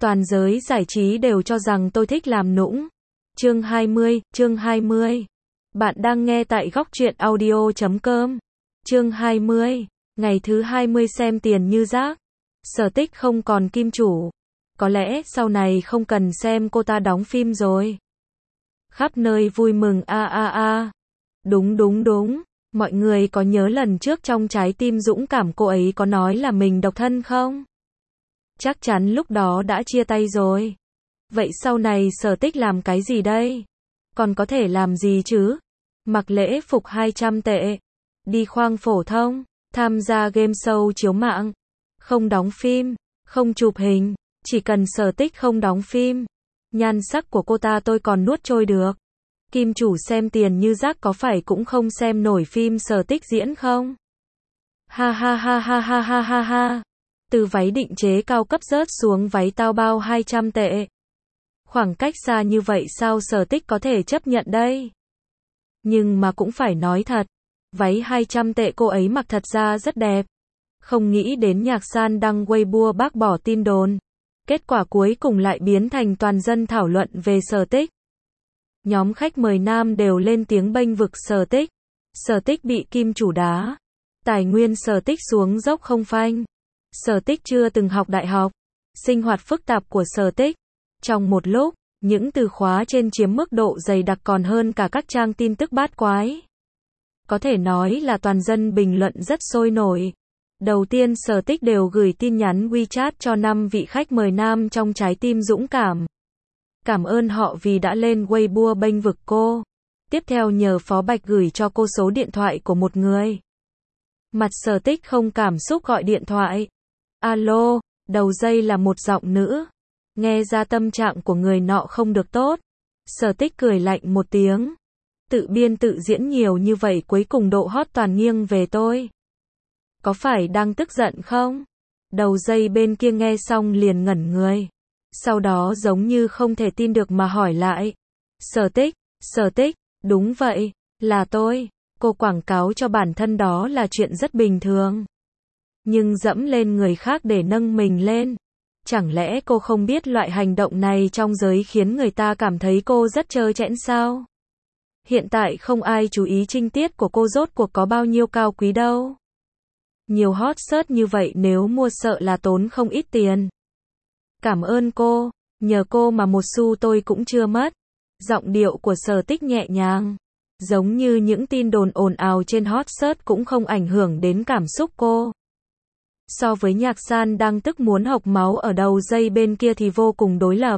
Toàn giới giải trí đều cho rằng tôi thích làm nũng. Chương 20. Bạn đang nghe tại góc truyện audio.com. Chương 20. Ngày thứ 20 xem Tiền Như Rác. Sở Tích không còn kim chủ. Có lẽ sau này không cần xem cô ta đóng phim rồi. Khắp nơi vui mừng Đúng. Mọi người có nhớ lần trước trong Trái Tim Dũng Cảm cô ấy có nói là mình độc thân không? Chắc chắn lúc đó đã chia tay rồi. Vậy sau này Sở Tích làm cái gì đây? Còn có thể làm gì chứ? Mặc lễ phục 200 tệ. Đi khoang phổ thông. Tham gia game show chiếu mạng. Không đóng phim. Không chụp hình. Chỉ cần Sở Tích không đóng phim. Nhan sắc của cô ta tôi còn nuốt trôi được. Kim chủ xem Tiền Như Rác có phải cũng không xem nổi phim Sở Tích diễn không? Ha. Từ váy định chế cao cấp rớt xuống váy tao bao 200 tệ. Khoảng cách xa như vậy sao Sở Tích có thể chấp nhận đây? Nhưng mà cũng phải nói thật, váy 200 tệ cô ấy mặc thật ra rất đẹp. Không nghĩ đến Nhạc San đăng Weibo bác bỏ tin đồn. Kết quả cuối cùng lại biến thành toàn dân thảo luận về Sở Tích. Nhóm khách mời nam đều lên tiếng bênh vực Sở Tích. Sở Tích bị kim chủ đá. Tài nguyên Sở Tích xuống dốc không phanh. Sở Tích chưa từng học đại học. Sinh hoạt phức tạp của Sở Tích. Trong một lúc, những từ khóa trên chiếm mức độ dày đặc còn hơn cả các trang tin tức bát quái. Có thể nói là toàn dân bình luận rất sôi nổi. Đầu tiên Sở Tích đều gửi tin nhắn WeChat cho 5 vị khách mời nam trong Trái Tim Dũng Cảm. Cảm ơn họ vì đã lên Weibo bênh vực cô. Tiếp theo nhờ Phó Bạch gửi cho cô số điện thoại của một người. Mặt Sở Tích không cảm xúc gọi điện thoại. Alo, đầu dây là một giọng nữ. Nghe ra tâm trạng của người nọ không được tốt. Sở Tích cười lạnh một tiếng. Tự biên tự diễn nhiều như vậy cuối cùng độ hot toàn nghiêng về tôi. Có phải đang tức giận không? Đầu dây bên kia nghe xong liền ngẩn người. Sau đó giống như không thể tin được mà hỏi lại. Sở Tích, đúng vậy, là tôi. Cô quảng cáo cho bản thân đó là chuyện rất bình thường. Nhưng dẫm lên người khác để nâng mình lên. Chẳng lẽ cô không biết loại hành động này trong giới khiến người ta cảm thấy cô rất trơ trẽn sao? Hiện tại không ai chú ý trinh tiết của cô rốt cuộc có bao nhiêu cao quý đâu. Nhiều hot search như vậy nếu mua sợ là tốn không ít tiền. Cảm ơn cô, nhờ cô mà một xu tôi cũng chưa mất. Giọng điệu của Sở Tích nhẹ nhàng. Giống như những tin đồn ồn ào trên hot search cũng không ảnh hưởng đến cảm xúc cô. So với Nhạc San đang tức muốn hộc máu ở đầu dây bên kia thì vô cùng đối lập.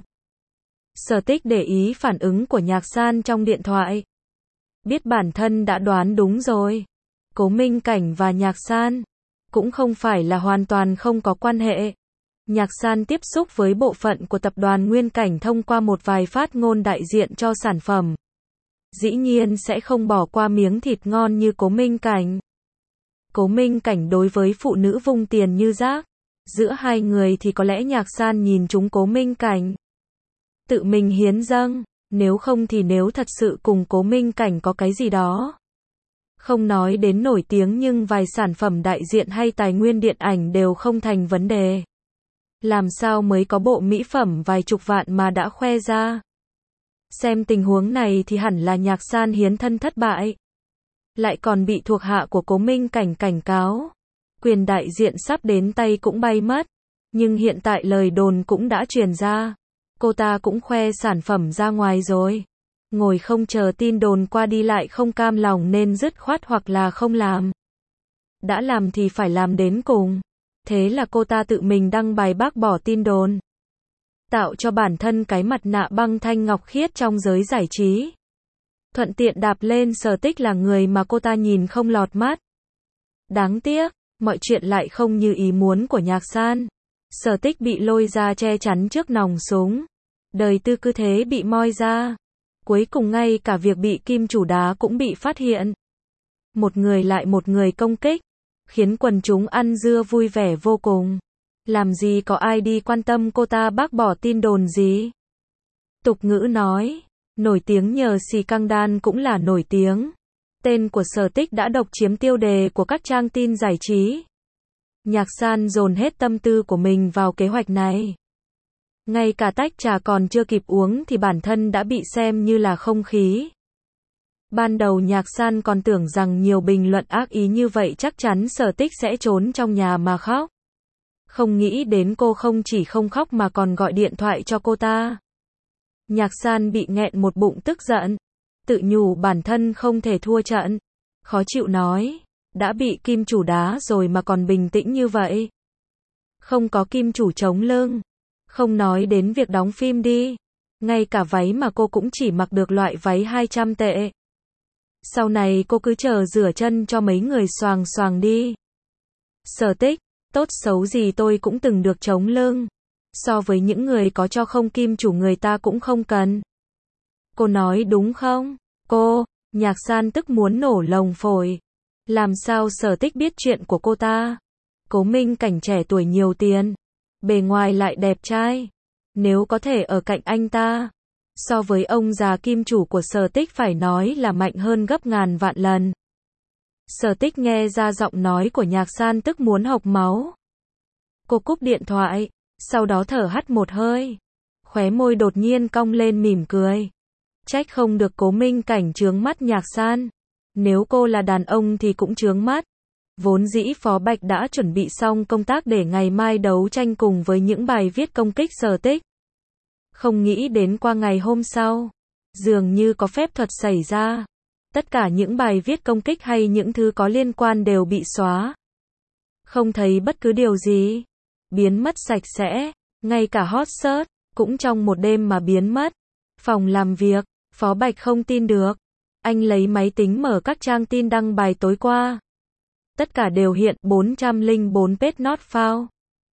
Sở Tích để ý phản ứng của Nhạc San trong điện thoại. Biết bản thân đã đoán đúng rồi. Cố Minh Cảnh và Nhạc San cũng không phải là hoàn toàn không có quan hệ. Nhạc San tiếp xúc với bộ phận của tập đoàn Nguyên Cảnh thông qua một vài phát ngôn đại diện cho sản phẩm. Dĩ nhiên sẽ không bỏ qua miếng thịt ngon như Cố Minh Cảnh. Cố Minh Cảnh đối với phụ nữ vung tiền như rác. Giữa hai người thì có lẽ Nhạc San nhìn trúng Cố Minh Cảnh. Tự mình hiến dâng, nếu không thì nếu thật sự cùng Cố Minh Cảnh có cái gì đó. Không nói đến nổi tiếng nhưng vài sản phẩm đại diện hay tài nguyên điện ảnh đều không thành vấn đề. Làm sao mới có bộ mỹ phẩm vài chục vạn mà đã khoe ra. Xem tình huống này thì hẳn là Nhạc San hiến thân thất bại. Lại còn bị thuộc hạ của Cố Minh Cảnh cảnh cáo. Quyền đại diện sắp đến tay cũng bay mất. Nhưng hiện tại lời đồn cũng đã truyền ra. Cô ta cũng khoe sản phẩm ra ngoài rồi. Ngồi không chờ tin đồn qua đi lại không cam lòng nên dứt khoát hoặc là không làm. Đã làm thì phải làm đến cùng. Thế là cô ta tự mình đăng bài bác bỏ tin đồn. Tạo cho bản thân cái mặt nạ băng thanh ngọc khiết trong giới giải trí. Thuận tiện đạp lên Sở Tích là người mà cô ta nhìn không lọt mắt. Đáng tiếc, mọi chuyện lại không như ý muốn của Nhạc San. Sở Tích bị lôi ra che chắn trước nòng súng. Đời tư cứ thế bị moi ra. Cuối cùng ngay cả việc bị kim chủ đá cũng bị phát hiện. Một người lại một người công kích. Khiến quần chúng ăn dưa vui vẻ vô cùng. Làm gì có ai đi quan tâm cô ta bác bỏ tin đồn gì. Tục ngữ nói, nổi tiếng nhờ xì căng đan cũng là nổi tiếng. Tên của Sở Tích đã độc chiếm tiêu đề của các trang tin giải trí. Nhạc San dồn hết tâm tư của mình vào kế hoạch này. Ngay cả tách trà còn chưa kịp uống thì bản thân đã bị xem như là không khí. Ban đầu Nhạc San còn tưởng rằng nhiều bình luận ác ý như vậy chắc chắn Sở Tích sẽ trốn trong nhà mà khóc. Không nghĩ đến cô không chỉ không khóc mà còn gọi điện thoại cho cô ta. Nhạc San bị nghẹn một bụng tức giận, tự nhủ bản thân không thể thua trận. Khó chịu nói, đã bị kim chủ đá rồi mà còn bình tĩnh như vậy. Không có kim chủ chống lưng. Không nói đến việc đóng phim đi. Ngay cả váy mà cô cũng chỉ mặc được loại váy 200 tệ. Sau này cô cứ chờ rửa chân cho mấy người xoàng xoàng đi. Sở Tích, tốt xấu gì tôi cũng từng được chống lưng. So với những người có cho không kim chủ người ta cũng không cần. Cô nói đúng không? Cô, Nhạc San tức muốn nổ lồng phổi. Làm sao Sở Tích biết chuyện của cô ta? Cố Minh Cảnh trẻ tuổi nhiều tiền. Bề ngoài lại đẹp trai. Nếu có thể ở cạnh anh ta. So với ông già kim chủ của Sở Tích phải nói là mạnh hơn gấp ngàn vạn lần. Sở Tích nghe ra giọng nói của Nhạc San tức muốn hộc máu. Cô cúp điện thoại, sau đó thở hắt một hơi. Khóe môi đột nhiên cong lên mỉm cười. Trách không được Cố Minh Cảnh chướng mắt Nhạc San. Nếu cô là đàn ông thì cũng chướng mắt. Vốn dĩ Phó Bạch đã chuẩn bị xong công tác để ngày mai đấu tranh cùng với những bài viết công kích Sở Tích. Không nghĩ đến qua ngày hôm sau, dường như có phép thuật xảy ra. Tất cả những bài viết công kích hay những thứ có liên quan đều bị xóa. Không thấy bất cứ điều gì. Biến mất sạch sẽ. Ngay cả hot search cũng trong một đêm mà biến mất. Phòng làm việc, Phó Bạch không tin được. Anh lấy máy tính mở các trang tin đăng bài tối qua. Tất cả đều hiện 404 page not found.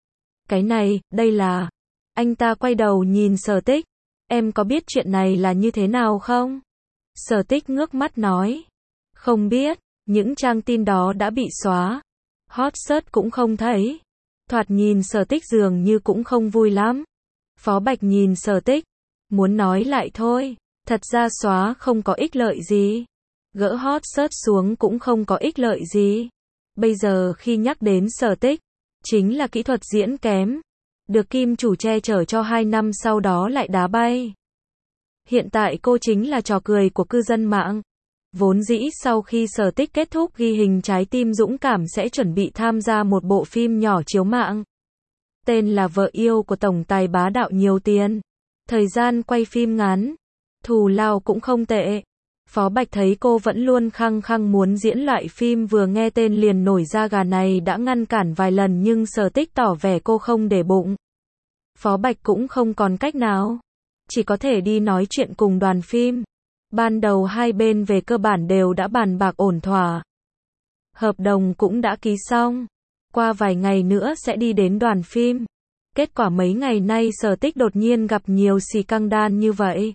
Cái này, đây là... Anh ta quay đầu nhìn Sở Tích. Em có biết chuyện này là như thế nào không? Sở Tích ngước mắt nói. Không biết, những trang tin đó đã bị xóa. Hot search cũng không thấy. Thoạt nhìn Sở Tích dường như cũng không vui lắm. Phó Bạch nhìn Sở Tích. Muốn nói lại thôi. Thật ra xóa không có ích lợi gì. Gỡ hot search xuống cũng không có ích lợi gì. Bây giờ khi nhắc đến Sở Tích, chính là kỹ thuật diễn kém. Được kim chủ che chở cho 2 năm sau đó lại đá bay. Hiện tại cô chính là trò cười của cư dân mạng. Vốn dĩ sau khi Sở Tích kết thúc ghi hình Trái tim dũng cảm sẽ chuẩn bị tham gia một bộ phim nhỏ chiếu mạng. Tên là Vợ yêu của tổng tài bá đạo nhiều tiền. Thời gian quay phim ngắn. Thù lao cũng không tệ. Phó Bạch thấy cô vẫn luôn khăng khăng muốn diễn loại phim vừa nghe tên liền nổi da gà này đã ngăn cản vài lần nhưng Sở Tích tỏ vẻ cô không để bụng. Phó Bạch cũng không còn cách nào. Chỉ có thể đi nói chuyện cùng đoàn phim. Ban đầu hai bên về cơ bản đều đã bàn bạc ổn thỏa. Hợp đồng cũng đã ký xong. Qua vài ngày nữa sẽ đi đến đoàn phim. Kết quả mấy ngày nay Sở Tích đột nhiên gặp nhiều xì căng đan như vậy.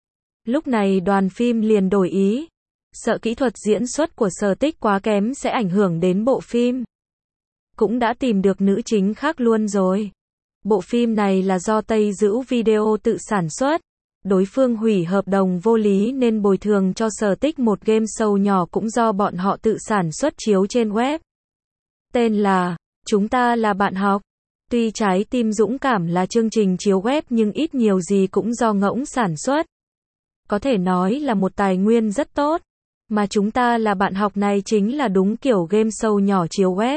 Lúc này đoàn phim liền đổi ý. Sợ kỹ thuật diễn xuất của Sở Tích quá kém sẽ ảnh hưởng đến bộ phim. Cũng đã tìm được nữ chính khác luôn rồi. Bộ phim này là do Tây Dữ Video tự sản xuất. Đối phương hủy hợp đồng vô lý nên bồi thường cho Sở Tích một game show nhỏ cũng do bọn họ tự sản xuất chiếu trên web. Tên là Chúng ta là bạn học. Tuy Trái tim dũng cảm là chương trình chiếu web nhưng ít nhiều gì cũng do Ngỗng sản xuất. Có thể nói là một tài nguyên rất tốt. Mà Chúng ta là bạn học này chính là đúng kiểu game show nhỏ chiếu web.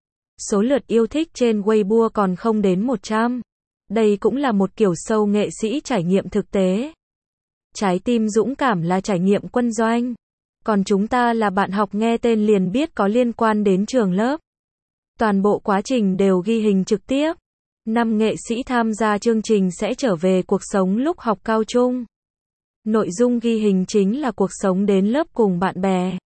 Số lượt yêu thích trên Weibo còn không đến 100. Đây cũng là một kiểu show nghệ sĩ trải nghiệm thực tế. Trái tim dũng cảm là trải nghiệm quân doanh. Còn Chúng ta là bạn học nghe tên liền biết có liên quan đến trường lớp. Toàn bộ quá trình đều ghi hình trực tiếp. 5 nghệ sĩ tham gia chương trình sẽ trở về cuộc sống lúc học cao trung. Nội dung ghi hình chính là cuộc sống đến lớp cùng bạn bè.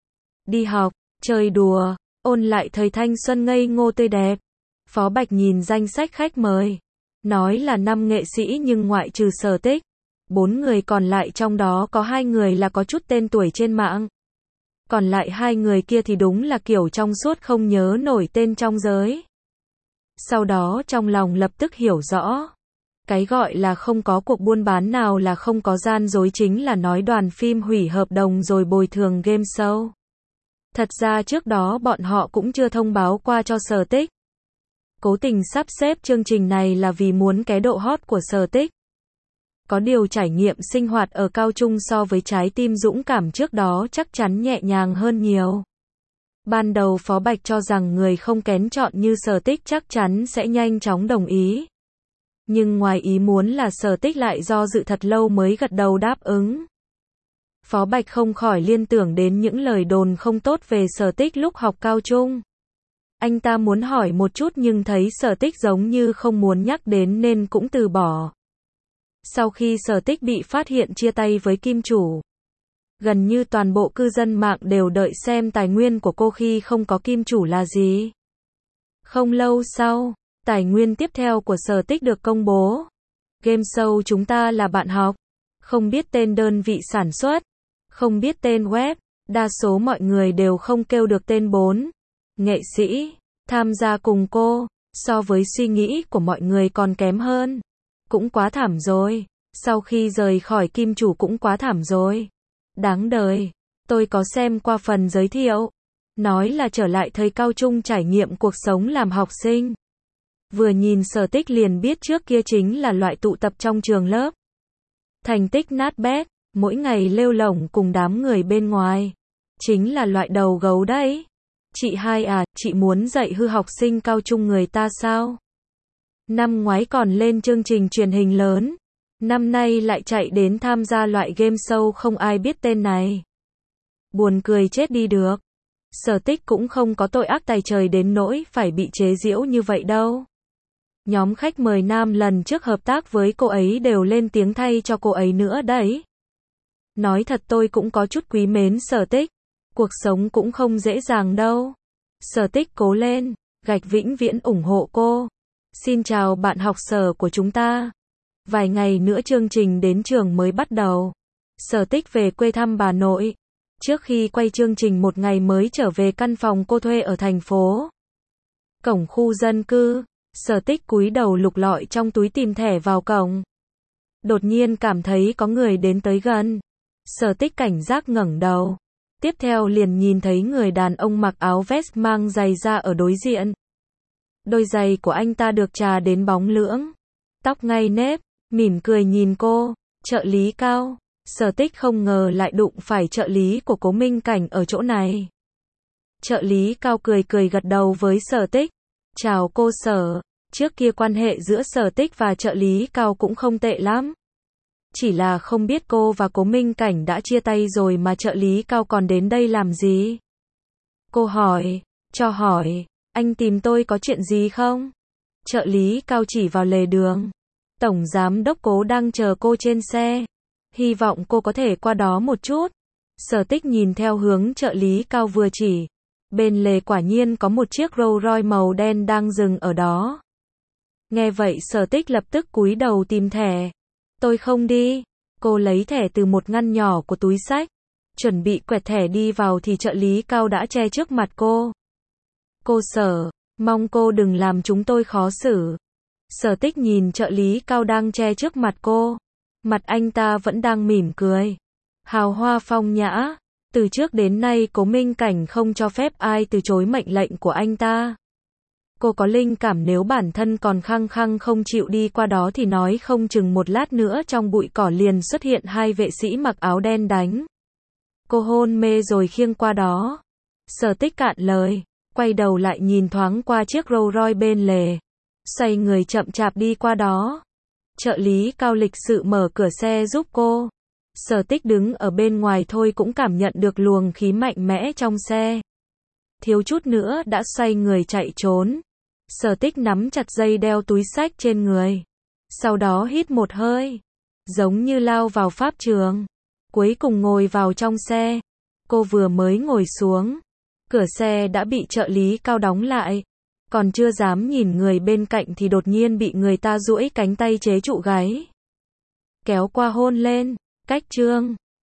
Đi học, chơi đùa, ôn lại thời thanh xuân ngây ngô tươi đẹp. Phó Bạch nhìn danh sách khách mời. Nói là 5 nghệ sĩ nhưng ngoại trừ Sở Tích. 4 người còn lại trong đó có 2 người là có chút tên tuổi trên mạng. Còn lại 2 người kia thì đúng là kiểu trong suốt không nhớ nổi tên trong giới. Sau đó trong lòng lập tức hiểu rõ. Cái gọi là không có cuộc buôn bán nào là không có gian dối chính là nói đoàn phim hủy hợp đồng rồi bồi thường game show. Thật ra trước đó bọn họ cũng chưa thông báo qua cho Sở Tích. Cố tình sắp xếp chương trình này là vì muốn cái độ hot của Sở Tích. Có điều trải nghiệm sinh hoạt ở Cao Trung so với trái tim dũng cảm trước đó chắc chắn nhẹ nhàng hơn nhiều. Ban đầu Phó Bạch cho rằng người không kén chọn như Sở Tích chắc chắn sẽ nhanh chóng đồng ý. Nhưng ngoài ý muốn là Sở Tích lại do dự thật lâu mới gật đầu đáp ứng. Phó Bạch không khỏi liên tưởng đến những lời đồn không tốt về Sở Tích lúc học cao trung. Anh ta muốn hỏi một chút nhưng thấy Sở Tích giống như không muốn nhắc đến nên cũng từ bỏ. Sau khi Sở Tích bị phát hiện chia tay với Kim Chủ, gần như toàn bộ cư dân mạng đều đợi xem tài nguyên của cô khi không có Kim Chủ là gì. Không lâu sau, tài nguyên tiếp theo của Sở Tích được công bố. Game show chúng ta là bạn học. Không biết tên đơn vị sản xuất, không biết tên web, đa số mọi người đều không kêu được tên 4 nghệ sĩ tham gia cùng cô, so với suy nghĩ của mọi người còn kém hơn. Cũng quá thảm rồi, sau khi rời khỏi Kim Chủ cũng quá thảm rồi. Đáng đời, tôi có xem qua phần giới thiệu, nói là trở lại thời cao trung trải nghiệm cuộc sống làm học sinh. Vừa nhìn Sở Tích liền biết trước kia chính là loại tụ tập trong trường lớp. Thành tích nát bét, mỗi ngày lêu lổng cùng đám người bên ngoài. Chính là loại đầu gấu đấy. Chị hai à, chị muốn dạy hư học sinh cao trung người ta sao? Năm ngoái còn lên chương trình truyền hình lớn. Năm nay lại chạy đến tham gia loại game show không ai biết tên này. Buồn cười chết đi được. Sở Tích cũng không có tội ác tày trời đến nỗi phải bị chế giễu như vậy đâu. Nhóm khách mời nam lần trước hợp tác với cô ấy đều lên tiếng thay cho cô ấy nữa đấy. Nói thật tôi cũng có chút quý mến Sở Tích. Cuộc sống cũng không dễ dàng đâu. Sở Tích cố lên, gạch vĩnh viễn ủng hộ cô. Xin chào bạn học Sở của chúng ta. Vài ngày nữa chương trình đến trường mới bắt đầu. Sở Tích về quê thăm bà nội. Trước khi quay chương trình một ngày mới trở về căn phòng cô thuê ở thành phố. Cổng khu dân cư, Sở Tích cúi đầu lục lọi trong túi tìm thẻ vào cổng. Đột nhiên cảm thấy có người đến tới gần. Sở Tích cảnh giác ngẩng đầu. Tiếp theo liền nhìn thấy người đàn ông mặc áo vest mang giày da ở đối diện. Đôi giày của anh ta được chà đến bóng lưỡng. Tóc ngay nếp, mỉm cười nhìn cô. Trợ lý Cao. Sở Tích không ngờ lại đụng phải trợ lý của Cố Minh Cảnh ở chỗ này. Trợ lý Cao cười cười gật đầu với Sở Tích. Chào cô Sở. Trước kia quan hệ giữa Sở Tích và trợ lý Cao cũng không tệ lắm. Chỉ là không biết cô và Cố Minh Cảnh đã chia tay rồi mà trợ lý Cao còn đến đây làm gì? Cô hỏi, cho hỏi, anh tìm tôi có chuyện gì không? Trợ lý Cao chỉ vào lề đường. Tổng giám đốc Cố đang chờ cô trên xe. Hy vọng cô có thể qua đó một chút. Sở Tích nhìn theo hướng trợ lý Cao vừa chỉ. Bên lề quả nhiên có một chiếc Rolls Royce màu đen đang dừng ở đó. Nghe vậy Sở Tích lập tức cúi đầu tìm thẻ. Tôi không đi. Cô lấy thẻ từ một ngăn nhỏ của túi xách. Chuẩn bị quẹt thẻ đi vào thì trợ lý Cao đã che trước mặt cô. Cô Sở, mong cô đừng làm chúng tôi khó xử. Sở Tích nhìn trợ lý Cao đang che trước mặt cô. Mặt anh ta vẫn đang mỉm cười. Hào hoa phong nhã. Từ trước đến nay Cố Minh Cảnh không cho phép ai từ chối mệnh lệnh của anh ta. Cô có linh cảm nếu bản thân còn khăng khăng không chịu đi qua đó thì nói không chừng một lát nữa trong bụi cỏ liền xuất hiện hai vệ sĩ mặc áo đen đánh. Cô hôn mê rồi khiêng qua đó. Sở Tích cạn lời, quay đầu lại nhìn thoáng qua chiếc Rolls Royce bên lề. Xoay người chậm chạp đi qua đó. Trợ lý Cao lịch sự mở cửa xe giúp cô. Sở Tích đứng ở bên ngoài thôi cũng cảm nhận được luồng khí mạnh mẽ trong xe. Thiếu chút nữa đã xoay người chạy trốn. Sở Tích nắm chặt dây đeo túi xách trên người. Sau đó hít một hơi. Giống như lao vào pháp trường. Cuối cùng ngồi vào trong xe. Cô vừa mới ngồi xuống. Cửa xe đã bị trợ lý Cao đóng lại. Còn chưa dám nhìn người bên cạnh thì đột nhiên bị người ta duỗi cánh tay chế trụ gáy. Kéo qua hôn lên. Cách chương.